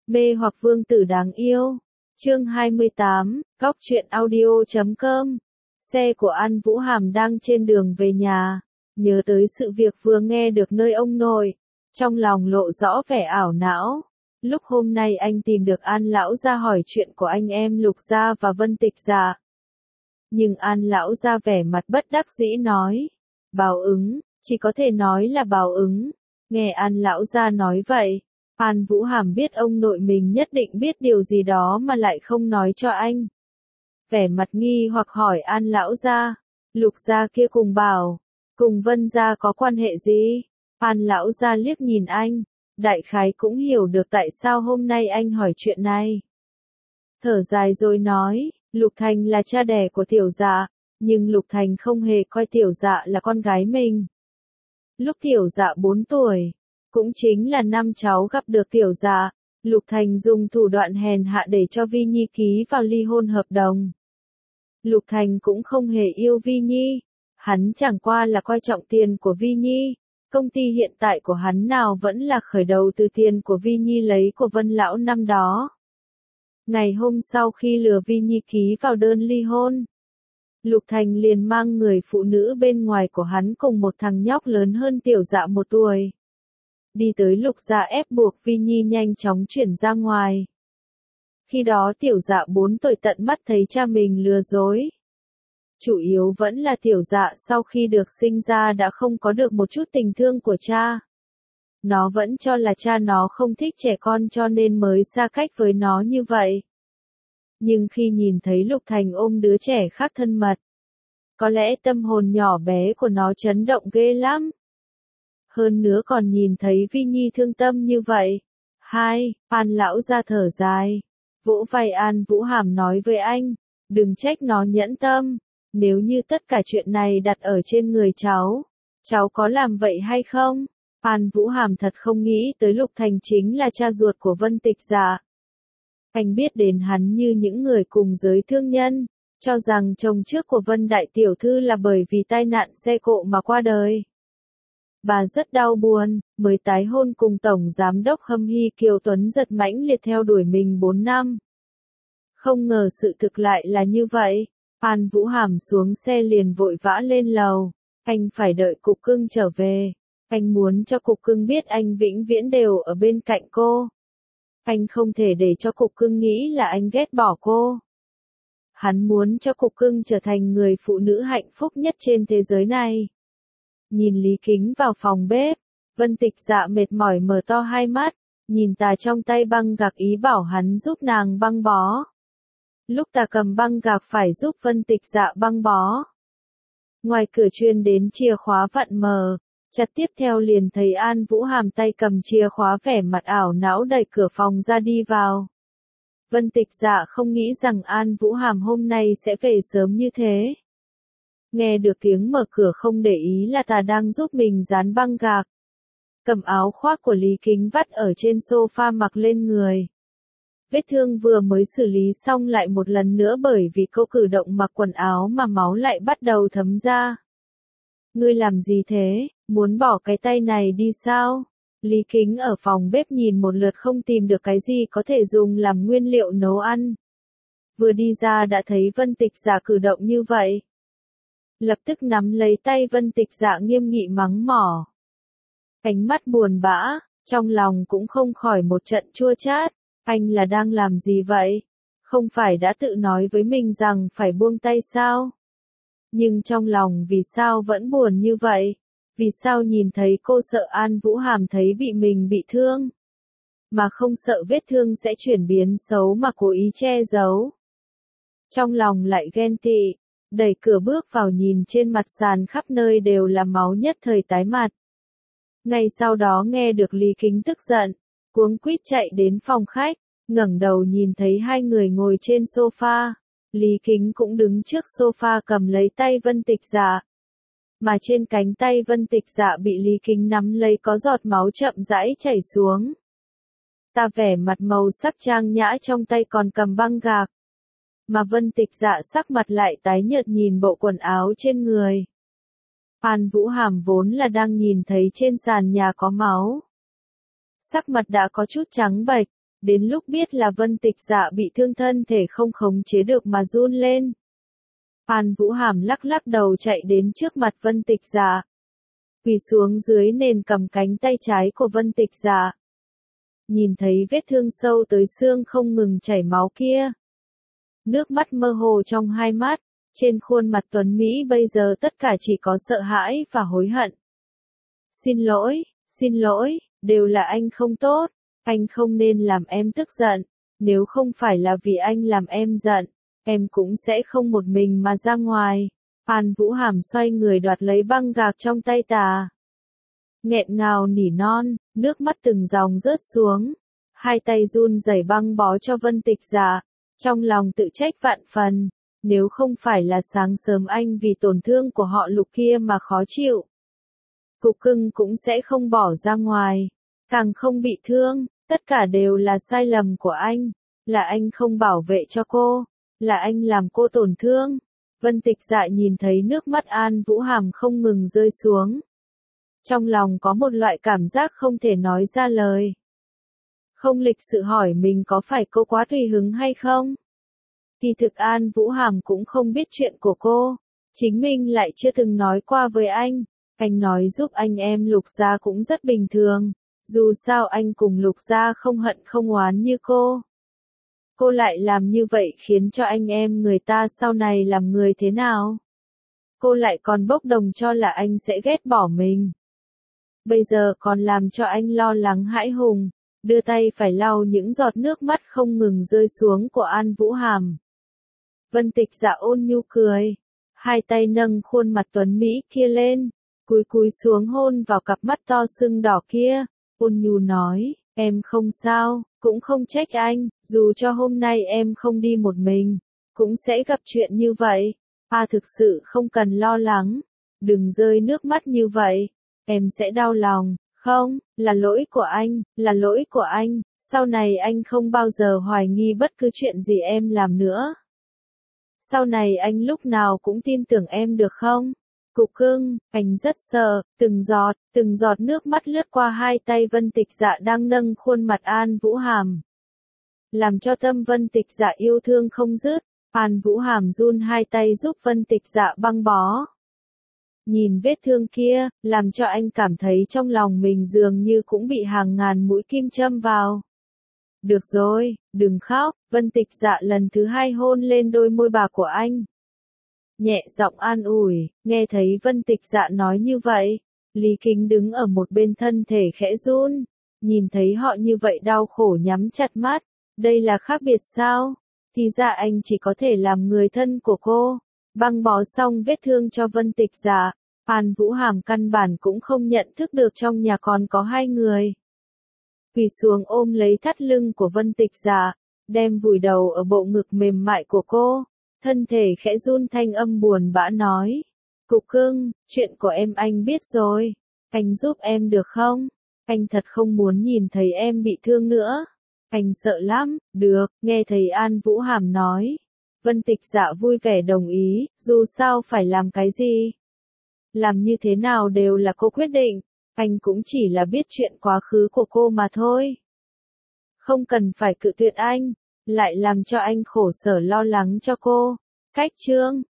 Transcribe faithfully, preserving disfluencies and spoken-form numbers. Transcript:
Mê hoặc vương tử đáng yêu. Chương hai mươi tám, Góc truyện audio chấm com. Xe của An Vũ Hàm đang trên đường về nhà, nhớ tới sự việc vừa nghe được nơi ông nội, trong lòng lộ rõ vẻ ảo não. Lúc hôm nay anh tìm được An lão gia hỏi chuyện của anh em Lục gia và Vân Tịch gia. Nhưng An lão gia vẻ mặt bất đắc dĩ nói, báo ứng, chỉ có thể nói là báo ứng. Nghe An lão gia nói vậy, An Vũ Hàm biết ông nội mình nhất định biết điều gì đó mà lại không nói cho anh. Vẻ mặt nghi hoặc hỏi An lão gia, Lục gia kia cùng Bảo, cùng Vân gia có quan hệ gì? An lão gia liếc nhìn anh, đại khái cũng hiểu được tại sao hôm nay anh hỏi chuyện này. Thở dài rồi nói, Lục Thành là cha đẻ của Tiểu Dạ, nhưng Lục Thành không hề coi Tiểu Dạ là con gái mình. Lúc Tiểu Dạ bốn tuổi, cũng chính là năm cháu gặp được Tiểu Dạ, Lục Thành dùng thủ đoạn hèn hạ để cho Vi Nhi ký vào ly hôn hợp đồng. Lục Thành cũng không hề yêu Vi Nhi, hắn chẳng qua là coi trọng tiền của Vi Nhi. Công ty hiện tại của hắn nào vẫn là khởi đầu từ tiền của Vi Nhi lấy của Vân lão năm đó. Ngày hôm sau khi lừa Vi Nhi ký vào đơn ly hôn, Lục Thành liền mang người phụ nữ bên ngoài của hắn cùng một thằng nhóc lớn hơn Tiểu Dạ một tuổi. Đi tới Lục gia ép buộc Vi Nhi nhanh chóng chuyển ra ngoài. Khi đó Tiểu Dạ bốn tuổi tận mắt thấy cha mình lừa dối. Chủ yếu vẫn là Tiểu Dạ sau khi được sinh ra đã không có được một chút tình thương của cha. Nó vẫn cho là cha nó không thích trẻ con cho nên mới xa cách với nó như vậy. Nhưng khi nhìn thấy Lục Thành ôm đứa trẻ khác thân mật, có lẽ tâm hồn nhỏ bé của nó chấn động ghê lắm. Hơn nữa còn nhìn thấy Vi Nhi thương tâm như vậy. Hai, An lão ra thở dài, vỗ vai An Vũ Hàm nói với anh, đừng trách nó nhẫn tâm. Nếu như tất cả chuyện này đặt ở trên người cháu, cháu có làm vậy hay không? An Vũ Hàm thật không nghĩ tới Lục Thành chính là cha ruột của Vân Tịch gia. Anh biết đến hắn như những người cùng giới thương nhân, cho rằng chồng trước của Vân Đại Tiểu Thư là bởi vì tai nạn xe cộ mà qua đời. Bà rất đau buồn, mới tái hôn cùng Tổng Giám đốc Hâm Hy Kiều Tuấn giật mãnh liệt theo đuổi mình bốn năm. Không ngờ sự thực lại là như vậy. An Vũ Hàm xuống xe liền vội vã lên lầu, anh phải đợi Cục Cưng trở về, anh muốn cho Cục Cưng biết anh vĩnh viễn đều ở bên cạnh cô. Anh không thể để cho Cục Cưng nghĩ là anh ghét bỏ cô. Hắn muốn cho Cục Cưng trở thành người phụ nữ hạnh phúc nhất trên thế giới này. Nhìn Lý Kính vào phòng bếp, Vân Tịch Dạ mệt mỏi mở to hai mắt, nhìn tà trong tay băng gạc ý bảo hắn giúp nàng băng bó. Lúc ta cầm băng gạc phải giúp Vân Tịch Dạ băng bó. Ngoài cửa truyền đến chìa khóa vặn mờ, chặt tiếp theo liền thấy An Vũ Hàm tay cầm chìa khóa vẻ mặt ảo não đẩy cửa phòng ra đi vào. Vân Tịch Dạ không nghĩ rằng An Vũ Hàm hôm nay sẽ về sớm như thế. Nghe được tiếng mở cửa không để ý là ta đang giúp mình dán băng gạc. Cầm áo khoác của Lý Kính vắt ở trên sofa mặc lên người. Vết thương vừa mới xử lý xong lại một lần nữa bởi vì câu cử động mặc quần áo mà máu lại bắt đầu thấm ra. Ngươi làm gì thế, muốn bỏ cái tay này đi sao? Lý Kính ở phòng bếp nhìn một lượt không tìm được cái gì có thể dùng làm nguyên liệu nấu ăn. Vừa đi ra đã thấy Vân Tịch Dạ cử động như vậy. Lập tức nắm lấy tay Vân Tịch Dạ nghiêm nghị mắng mỏ. Ánh mắt buồn bã, trong lòng cũng không khỏi một trận chua chát. Anh là đang làm gì vậy? Không phải đã tự nói với mình rằng phải buông tay sao? Nhưng trong lòng vì sao vẫn buồn như vậy? Vì sao nhìn thấy cô sợ An Vũ Hàm thấy bị mình bị thương? Mà không sợ vết thương sẽ chuyển biến xấu mà cố ý che giấu? Trong lòng lại ghen tị, đẩy cửa bước vào nhìn trên mặt sàn khắp nơi đều là máu nhất thời tái mặt. Ngay sau đó nghe được Lý Kính tức giận, cuống quýt chạy đến phòng khách, ngẩng đầu nhìn thấy hai người ngồi trên sofa. Lý Kính cũng đứng trước sofa cầm lấy tay Vân Tịch Dạ. Mà trên cánh tay Vân Tịch Dạ bị Lý Kính nắm lấy có giọt máu chậm rãi chảy xuống. Ta vẻ mặt màu sắc trang nhã trong tay còn cầm băng gạc. Mà Vân Tịch Dạ sắc mặt lại tái nhợt nhìn bộ quần áo trên người. An Vũ Hàm vốn là đang nhìn thấy trên sàn nhà có máu. Sắc mặt đã có chút trắng bệch, Đến lúc biết là Vân Tịch Dạ bị thương thân thể không khống chế được mà run lên. An Vũ Hàm lắc lắc đầu chạy đến trước mặt Vân Tịch Dạ. Quỳ xuống dưới nền cầm cánh tay trái của Vân Tịch Dạ. Nhìn thấy vết thương sâu tới xương không ngừng chảy máu kia. Nước mắt mơ hồ trong hai mắt, trên khuôn mặt tuấn Mỹ bây giờ tất cả chỉ có sợ hãi và hối hận. Xin lỗi, xin lỗi, đều là anh không tốt, anh không nên làm em tức giận, nếu không phải là vì anh làm em giận, em cũng sẽ không một mình mà ra ngoài. An Vũ Hàm xoay người đoạt lấy băng gạc trong tay tà. Nghẹn ngào nỉ non, nước mắt từng dòng rớt xuống, hai tay run rẩy băng bó cho Vân Tịch Dạ, trong lòng tự trách vạn phần, nếu không phải là sáng sớm anh vì tổn thương của họ Lục kia mà khó chịu. Cục cưng cũng sẽ không bỏ ra ngoài, càng không bị thương, tất cả đều là sai lầm của anh, là anh không bảo vệ cho cô, là anh làm cô tổn thương. Vân Tịch Dạ nhìn thấy nước mắt An Vũ Hàm không ngừng rơi xuống. Trong lòng có một loại cảm giác không thể nói ra lời. Không lịch sự hỏi mình có phải cô quá tùy hứng hay không? Kỳ thực An Vũ Hàm cũng không biết chuyện của cô, chính mình lại chưa từng nói qua với anh. Anh nói giúp anh em Lục gia cũng rất bình thường, dù sao anh cùng Lục gia không hận không oán như cô. Cô lại làm như vậy khiến cho anh em người ta sau này làm người thế nào? Cô lại còn bốc đồng cho là anh sẽ ghét bỏ mình. Bây giờ còn làm cho anh lo lắng hãi hùng, đưa tay phải lau những giọt nước mắt không ngừng rơi xuống của An Vũ Hàm. Vân Tịch Dạ ôn nhu cười, hai tay nâng khuôn mặt tuấn Mỹ kia lên, cúi cúi xuống hôn vào cặp mắt to sưng đỏ kia, ôn nhu nói, em không sao, cũng không trách anh, dù cho hôm nay em không đi một mình, cũng sẽ gặp chuyện như vậy, à thực sự không cần lo lắng, đừng rơi nước mắt như vậy, em sẽ đau lòng, không, là lỗi của anh, là lỗi của anh, sau này anh không bao giờ hoài nghi bất cứ chuyện gì em làm nữa. Sau này anh lúc nào cũng tin tưởng em được không? Cục cưng, anh rất sợ, từng giọt, từng giọt nước mắt lướt qua hai tay Vân Tịch Dạ đang nâng khuôn mặt An Vũ Hàm. Làm cho tâm Vân Tịch Dạ yêu thương không dứt, An Vũ Hàm run hai tay giúp Vân Tịch Dạ băng bó. Nhìn vết thương kia, làm cho anh cảm thấy trong lòng mình dường như cũng bị hàng ngàn mũi kim châm vào. Được rồi, đừng khóc, Vân Tịch Dạ lần thứ hai hôn lên đôi môi bà của anh. Nhẹ giọng an ủi, nghe thấy Vân Tịch Dạ nói như vậy, Lý Kính đứng ở một bên thân thể khẽ run, nhìn thấy họ như vậy đau khổ nhắm chặt mắt, đây là khác biệt sao? Thì ra anh chỉ có thể làm người thân của cô. Băng bó xong vết thương cho Vân Tịch Dạ, An Vũ Hàm căn bản cũng không nhận thức được trong nhà còn có hai người. Quỳ xuống ôm lấy thắt lưng của Vân Tịch Dạ, đem vùi đầu ở bộ ngực mềm mại của cô, thân thể khẽ run thanh âm buồn bã nói. Cục cưng, chuyện của em anh biết rồi, anh giúp em được không? Anh thật không muốn nhìn thấy em bị thương nữa. Anh sợ lắm, được, nghe thấy An Vũ Hàm nói. Vân Tịch Dạ vui vẻ đồng ý, dù sao phải làm cái gì? Làm như thế nào đều là cô quyết định, anh cũng chỉ là biết chuyện quá khứ của cô mà thôi. Không cần phải cự tuyệt anh, lại làm cho anh khổ sở lo lắng cho cô. Cách chương